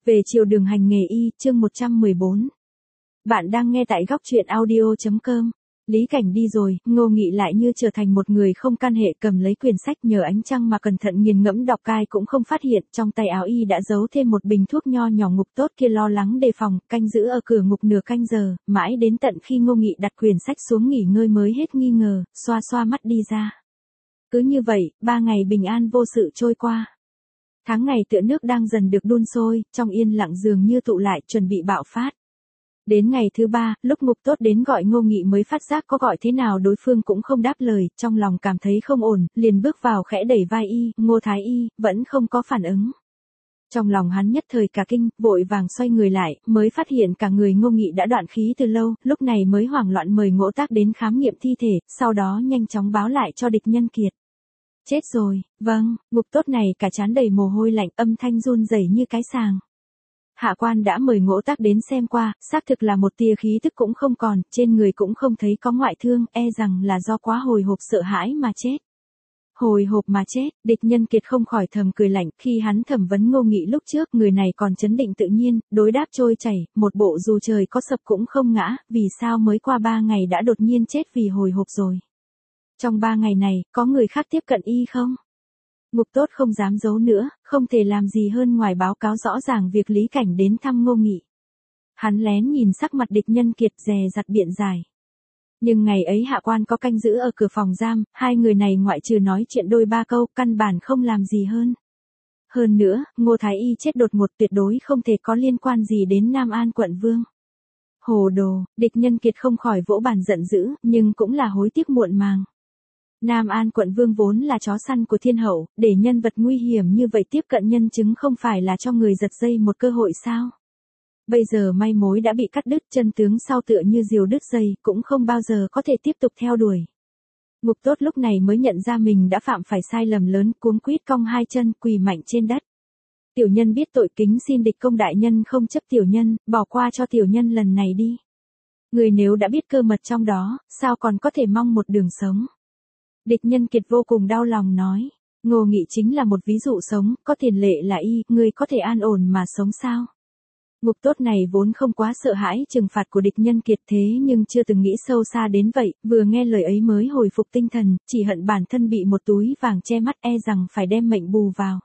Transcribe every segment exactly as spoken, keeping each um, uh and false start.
Về chiều đường hành nghề y, chương một trăm mười bốn. Bạn đang nghe tại góc truyện audio chấm com. Lý Cảnh đi rồi, Ngô Nghị lại như trở thành một người không can hệ, cầm lấy quyển sách nhờ ánh trăng mà cẩn thận nghiền ngẫm đọc, cai cũng không phát hiện trong tay áo y đã giấu thêm một bình thuốc nho nhỏ. Ngục tốt kia lo lắng đề phòng, canh giữ ở cửa ngục nửa canh giờ, mãi đến tận khi Ngô Nghị đặt quyển sách xuống nghỉ ngơi mới hết nghi ngờ, xoa xoa mắt đi ra. Cứ như vậy, ba ngày bình an vô sự trôi qua. Tháng ngày tựa nước đang dần được đun sôi, trong yên lặng dường như tụ lại, chuẩn bị bạo phát. Đến ngày thứ ba, lúc ngục tốt đến gọi Ngô Nghị mới phát giác có gọi thế nào đối phương cũng không đáp lời, trong lòng cảm thấy không ổn, liền bước vào khẽ đẩy vai y, Ngô Thái Y, vẫn không có phản ứng. Trong lòng hắn nhất thời cả kinh, vội vàng xoay người lại, mới phát hiện cả người Ngô Nghị đã đoạn khí từ lâu, lúc này mới hoảng loạn mời Ngỗ Tác đến khám nghiệm thi thể, sau đó nhanh chóng báo lại cho Địch Nhân Kiệt. Chết rồi, vâng, ngục tốt này cả trán đầy mồ hôi lạnh, âm thanh run rẩy như cái sàng. Hạ quan đã mời Ngỗ Tác đến xem qua, xác thực là một tia khí tức cũng không còn, trên người cũng không thấy có ngoại thương, e rằng là do quá hồi hộp sợ hãi mà chết. Hồi hộp mà chết, Địch Nhân Kiệt không khỏi thầm cười lạnh, khi hắn thẩm vấn Ngô Nghị lúc trước, người này còn trấn định tự nhiên, đối đáp trôi chảy, một bộ dù trời có sập cũng không ngã, vì sao mới qua ba ngày đã đột nhiên chết vì hồi hộp rồi. Trong ba ngày này, có người khác tiếp cận y không? Ngục tốt không dám giấu nữa, không thể làm gì hơn ngoài báo cáo rõ ràng việc Lý Cảnh đến thăm Ngô Nghị. Hắn lén nhìn sắc mặt Địch Nhân Kiệt, dè dặt biện giải. Nhưng ngày ấy hạ quan có canh giữ ở cửa phòng giam, hai người này ngoại trừ nói chuyện đôi ba câu, căn bản không làm gì hơn. Hơn nữa, Ngô Thái Y chết đột ngột tuyệt đối không thể có liên quan gì đến Nam An quận Vương. Hồ đồ, Địch Nhân Kiệt không khỏi vỗ bàn giận dữ, nhưng cũng là hối tiếc muộn màng. Nam An quận Vương vốn là chó săn của thiên hậu, để nhân vật nguy hiểm như vậy tiếp cận nhân chứng không phải là cho người giật dây một cơ hội sao? Bây giờ may mối đã bị cắt đứt, chân tướng sau tựa như diều đứt dây, cũng không bao giờ có thể tiếp tục theo đuổi. Ngục tốt lúc này mới nhận ra mình đã phạm phải sai lầm lớn, cuống quýt cong hai chân, quỳ mạnh trên đất. Tiểu nhân biết tội, kính xin địch công đại nhân không chấp tiểu nhân, bỏ qua cho tiểu nhân lần này đi. Người nếu đã biết cơ mật trong đó, sao còn có thể mong một đường sống? Địch Nhân Kiệt vô cùng đau lòng nói, Ngô Nghị chính là một ví dụ sống, có tiền lệ là y, người có thể an ổn mà sống sao? Ngục tốt này vốn không quá sợ hãi trừng phạt của Địch Nhân Kiệt, thế nhưng chưa từng nghĩ sâu xa đến vậy, vừa nghe lời ấy mới hồi phục tinh thần, chỉ hận bản thân bị một túi vàng che mắt, e rằng phải đem mệnh bù vào.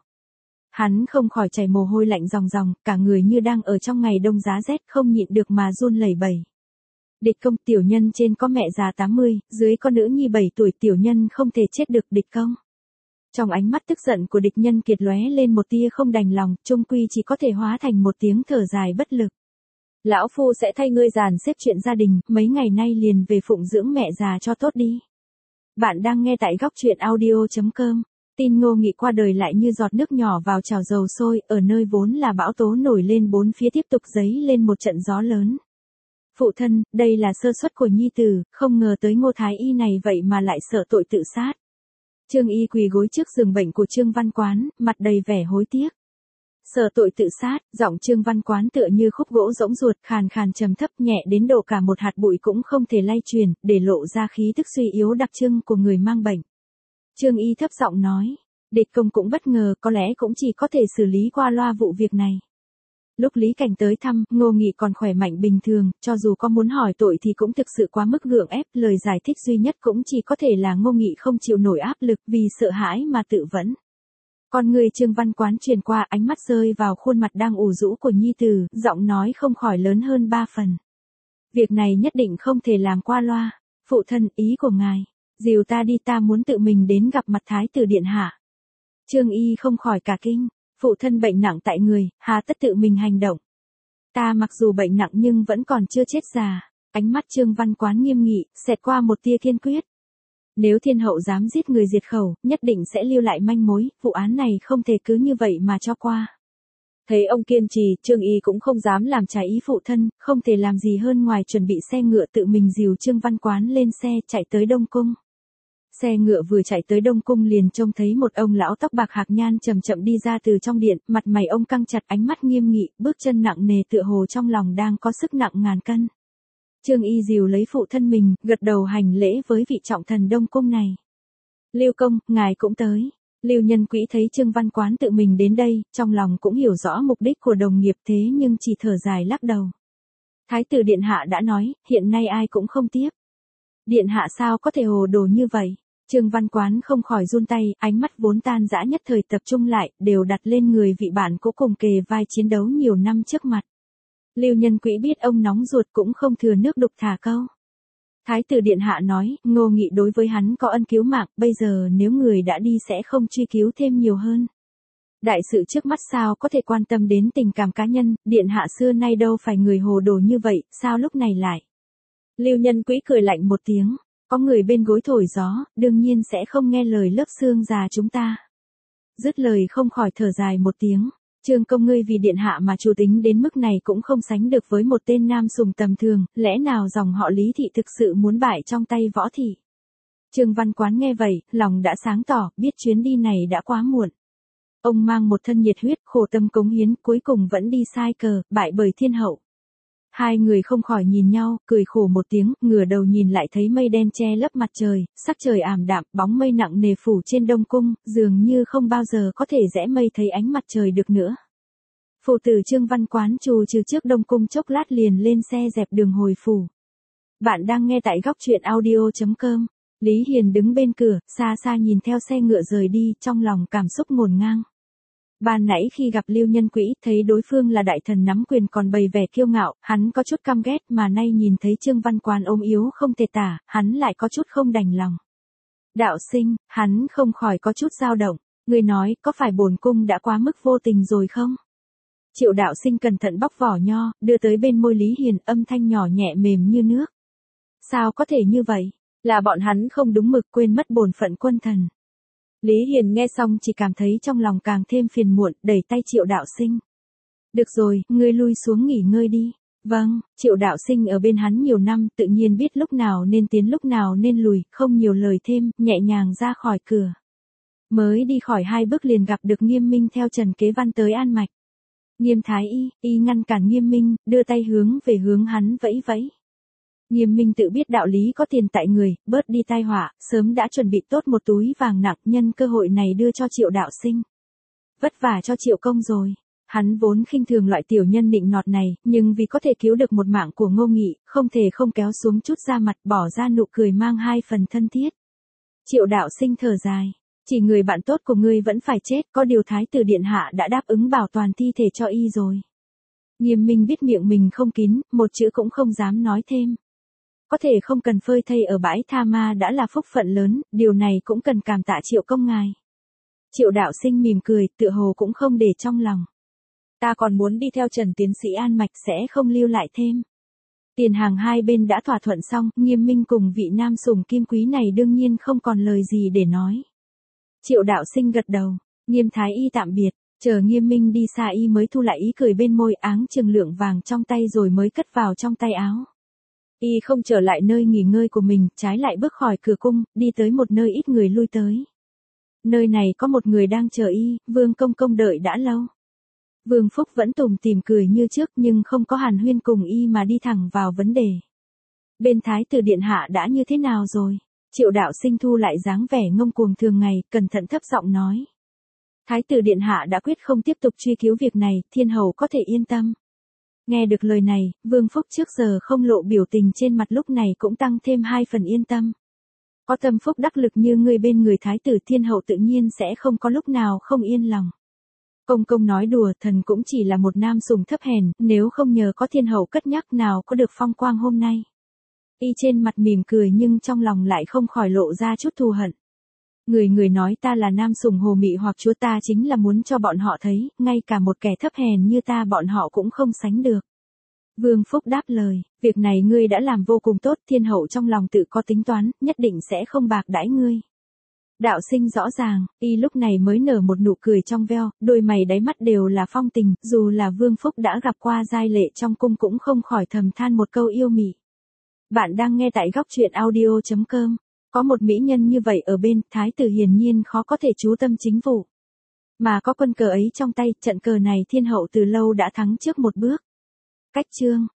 Hắn không khỏi chảy mồ hôi lạnh ròng ròng, cả người như đang ở trong ngày đông giá rét, không nhịn được mà run lẩy bẩy. Địch công, tiểu nhân trên có mẹ già tám mươi, dưới có nữ nhi bảy tuổi, tiểu nhân không thể chết được. Địch công. Trong ánh mắt tức giận của Địch Nhân Kiệt lóe lên một tia không đành lòng, chung quy chỉ có thể hóa thành một tiếng thở dài bất lực. Lão phu sẽ thay ngươi dàn xếp chuyện gia đình, mấy ngày nay liền về phụng dưỡng mẹ già cho tốt đi. Bạn đang nghe tại góc truyện audio chấm com. Tin Ngô Nghị qua đời lại như giọt nước nhỏ vào chảo dầu sôi, ở nơi vốn là bão tố nổi lên bốn phía tiếp tục dấy lên một trận gió lớn. Phụ thân, đây là sơ suất của nhi tử, không ngờ tới Ngô Thái Y này vậy mà lại sợ tội tự sát. Trương Y quỳ gối trước giường bệnh của Trương Văn Quán, mặt đầy vẻ hối tiếc. Sợ tội tự sát, giọng Trương Văn Quán tựa như khúc gỗ rỗng ruột, khàn khàn trầm thấp nhẹ đến độ cả một hạt bụi cũng không thể lay truyền, để lộ ra khí tức suy yếu đặc trưng của người mang bệnh. Trương Y thấp giọng nói, Địch công cũng bất ngờ, có lẽ cũng chỉ có thể xử lý qua loa vụ việc này. Lúc Lý Cảnh tới thăm, Ngô Nghị còn khỏe mạnh bình thường, cho dù có muốn hỏi tội thì cũng thực sự quá mức gượng ép, lời giải thích duy nhất cũng chỉ có thể là Ngô Nghị không chịu nổi áp lực vì sợ hãi mà tự vẫn. Con người Trương Văn Quán truyền qua, ánh mắt rơi vào khuôn mặt đang ủ rũ của nhi tử, giọng nói không khỏi lớn hơn ba phần. Việc này nhất định không thể làm qua loa. Phụ thân, ý của ngài, dìu ta đi, ta muốn tự mình đến gặp mặt Thái tử điện hạ. Trương Y không khỏi cả kinh. Phụ thân bệnh nặng tại người, hà tất tự mình hành động. Ta mặc dù bệnh nặng nhưng vẫn còn chưa chết già. Ánh mắt Trương Văn Quán nghiêm nghị, xẹt qua một tia kiên quyết. Nếu thiên hậu dám giết người diệt khẩu, nhất định sẽ lưu lại manh mối, vụ án này không thể cứ như vậy mà cho qua. Thấy ông kiên trì, Trương Y cũng không dám làm trái ý phụ thân, không thể làm gì hơn ngoài chuẩn bị xe ngựa tự mình dìu Trương Văn Quán lên xe chạy tới Đông Cung. Xe ngựa vừa chạy tới Đông Cung liền trông thấy một ông lão tóc bạc hạc nhan chậm chậm đi ra từ trong điện, mặt mày ông căng chặt, ánh mắt nghiêm nghị, bước chân nặng nề tựa hồ trong lòng đang có sức nặng ngàn cân. Trương Y dìu lấy phụ thân mình, gật đầu hành lễ với vị trọng thần Đông Cung này. Lưu công, ngài cũng tới. Lưu Nhân Quỹ thấy Trương Văn Quán tự mình đến đây, trong lòng cũng hiểu rõ mục đích của đồng nghiệp thế nhưng chỉ thở dài lắc đầu. Thái tử điện hạ đã nói, hiện nay ai cũng không tiếp. Điện hạ sao có thể hồ đồ như vậy? Trương Văn Quán không khỏi run tay, ánh mắt vốn tan rã nhất thời tập trung lại, đều đặt lên người vị bạn cố cùng kề vai chiến đấu nhiều năm trước mặt. Lưu Nhân Quỹ biết ông nóng ruột cũng không thừa nước đục thả câu. Thái tử điện hạ nói, Ngô Nghị đối với hắn có ân cứu mạng, bây giờ nếu người đã đi sẽ không truy cứu thêm nhiều hơn. Đại sự trước mắt sao có thể quan tâm đến tình cảm cá nhân, điện hạ xưa nay đâu phải người hồ đồ như vậy, sao lúc này lại. Lưu Nhân Quỹ cười lạnh một tiếng, có người bên gối thổi gió, đương nhiên sẽ không nghe lời lớp xương già chúng ta. Dứt lời không khỏi thở dài một tiếng. Trương công ngươi vì điện hạ mà chủ tính đến mức này cũng không sánh được với một tên nam sùng tầm thường, lẽ nào dòng họ Lý thị thực sự muốn bại trong tay Võ thị. Trương Văn Quán nghe vậy, lòng đã sáng tỏ, biết chuyến đi này đã quá muộn. Ông mang một thân nhiệt huyết, khổ tâm cống hiến, cuối cùng vẫn đi sai cờ, bại bởi thiên hậu. Hai người không khỏi nhìn nhau, cười khổ một tiếng, ngửa đầu nhìn lại thấy mây đen che lấp mặt trời, sắc trời ảm đạm, bóng mây nặng nề phủ trên Đông Cung, dường như không bao giờ có thể rẽ mây thấy ánh mặt trời được nữa. Phụ tử Trương Văn Quán trù trừ trước Đông Cung chốc lát liền lên xe dẹp đường hồi phủ. Bạn đang nghe tại góc truyện audio chấm com. Lý Hiền đứng bên cửa, xa xa nhìn theo xe ngựa rời đi, trong lòng cảm xúc ngổn ngang. Ban nãy khi gặp Lưu Nhân Quỹ, thấy đối phương là đại thần nắm quyền còn bày vẻ kiêu ngạo, hắn có chút căm ghét, mà nay nhìn thấy Trương Văn Quán ốm yếu không thể tả, hắn lại có chút không đành lòng. Đạo sinh, hắn không khỏi có chút dao động, người nói, có phải bổn cung đã quá mức vô tình rồi không? Triệu đạo sinh cẩn thận bóc vỏ nho, đưa tới bên môi Lý Hiền, âm thanh nhỏ nhẹ mềm như nước. Sao có thể như vậy? Là bọn hắn không đúng mực, quên mất bổn phận quân thần. Lý Hiền nghe xong chỉ cảm thấy trong lòng càng thêm phiền muộn, đẩy tay Triệu đạo sinh. Được rồi, ngươi lui xuống nghỉ ngơi đi. Vâng, Triệu đạo sinh ở bên hắn nhiều năm, tự nhiên biết lúc nào nên tiến lúc nào nên lùi, không nhiều lời thêm, nhẹ nhàng ra khỏi cửa. Mới đi khỏi hai bước liền gặp được Nghiêm Minh theo Trần Kế Văn tới An Mạch. Nghiêm Thái Y, y ngăn cản Nghiêm Minh, đưa tay hướng về hướng hắn vẫy vẫy. Nghiêm Minh tự biết đạo lý có tiền tại người, bớt đi tai họa, sớm đã chuẩn bị tốt một túi vàng nặng, nhân cơ hội này đưa cho Triệu đạo sinh. Vất vả cho Triệu công rồi. Hắn vốn khinh thường loại tiểu nhân nịnh nọt này, nhưng vì có thể cứu được một mạng của Ngô Nghị, không thể không kéo xuống chút da mặt, bỏ ra nụ cười mang hai phần thân thiết. Triệu đạo sinh thở dài, chỉ người bạn tốt của ngươi vẫn phải chết, có điều Thái tử điện hạ đã đáp ứng bảo toàn thi thể cho y rồi. Nghiêm Minh biết miệng mình không kín, một chữ cũng không dám nói thêm. Có thể không cần phơi thây ở bãi tha ma đã là phúc phận lớn, điều này cũng cần cảm tạ Triệu công ngài. Triệu đạo sinh mỉm cười, tựa hồ cũng không để trong lòng. Ta còn muốn đi theo Trần tiến sĩ An Mạch, sẽ không lưu lại thêm. Tiền hàng hai bên đã thỏa thuận xong, Nghiêm Minh cùng vị nam sùng kim quý này đương nhiên không còn lời gì để nói. Triệu đạo sinh gật đầu, Nghiêm Thái Y tạm biệt, chờ Nghiêm Minh đi xa y mới thu lại ý cười bên môi, áng chừng lượng vàng trong tay rồi mới cất vào trong tay áo. Y không trở lại nơi nghỉ ngơi của mình, trái lại bước khỏi cửa cung, đi tới một nơi ít người lui tới. Nơi này có một người đang chờ y, Vương Công Công đợi đã lâu. Vương Phúc vẫn tủm tỉm cười như trước nhưng không có hàn huyên cùng y mà đi thẳng vào vấn đề. Bên Thái tử điện hạ đã như thế nào rồi? Triệu đạo sinh thu lại dáng vẻ ngông cuồng thường ngày, cẩn thận thấp giọng nói. Thái tử điện hạ đã quyết không tiếp tục truy cứu việc này, thiên hầu có thể yên tâm. Nghe được lời này, Vương Phúc trước giờ không lộ biểu tình trên mặt lúc này cũng tăng thêm hai phần yên tâm. Có tâm phúc đắc lực như ngươi bên người Thái tử thiên hậu tự nhiên sẽ không có lúc nào không yên lòng. Công công nói đùa, thần cũng chỉ là một nam sùng thấp hèn, nếu không nhờ có thiên hậu cất nhắc nào có được phong quang hôm nay. Y trên mặt mỉm cười nhưng trong lòng lại không khỏi lộ ra chút thù hận. Người người nói ta là nam sùng hồ mị hoặc chúa, ta chính là muốn cho bọn họ thấy, ngay cả một kẻ thấp hèn như ta bọn họ cũng không sánh được. Vương Phúc đáp lời, việc này ngươi đã làm vô cùng tốt, thiên hậu trong lòng tự có tính toán, nhất định sẽ không bạc đãi ngươi. Đạo sinh rõ ràng, y lúc này mới nở một nụ cười trong veo, đôi mày đáy mắt đều là phong tình, dù là Vương Phúc đã gặp qua giai lệ trong cung cũng không khỏi thầm than một câu yêu mị. Bạn đang nghe tại góc truyện audio chấm com. Có một mỹ nhân như vậy ở bên, Thái tử hiển nhiên khó có thể chú tâm chính vụ. Mà có quân cờ ấy trong tay, trận cờ này thiên hậu từ lâu đã thắng trước một bước. Cách chương,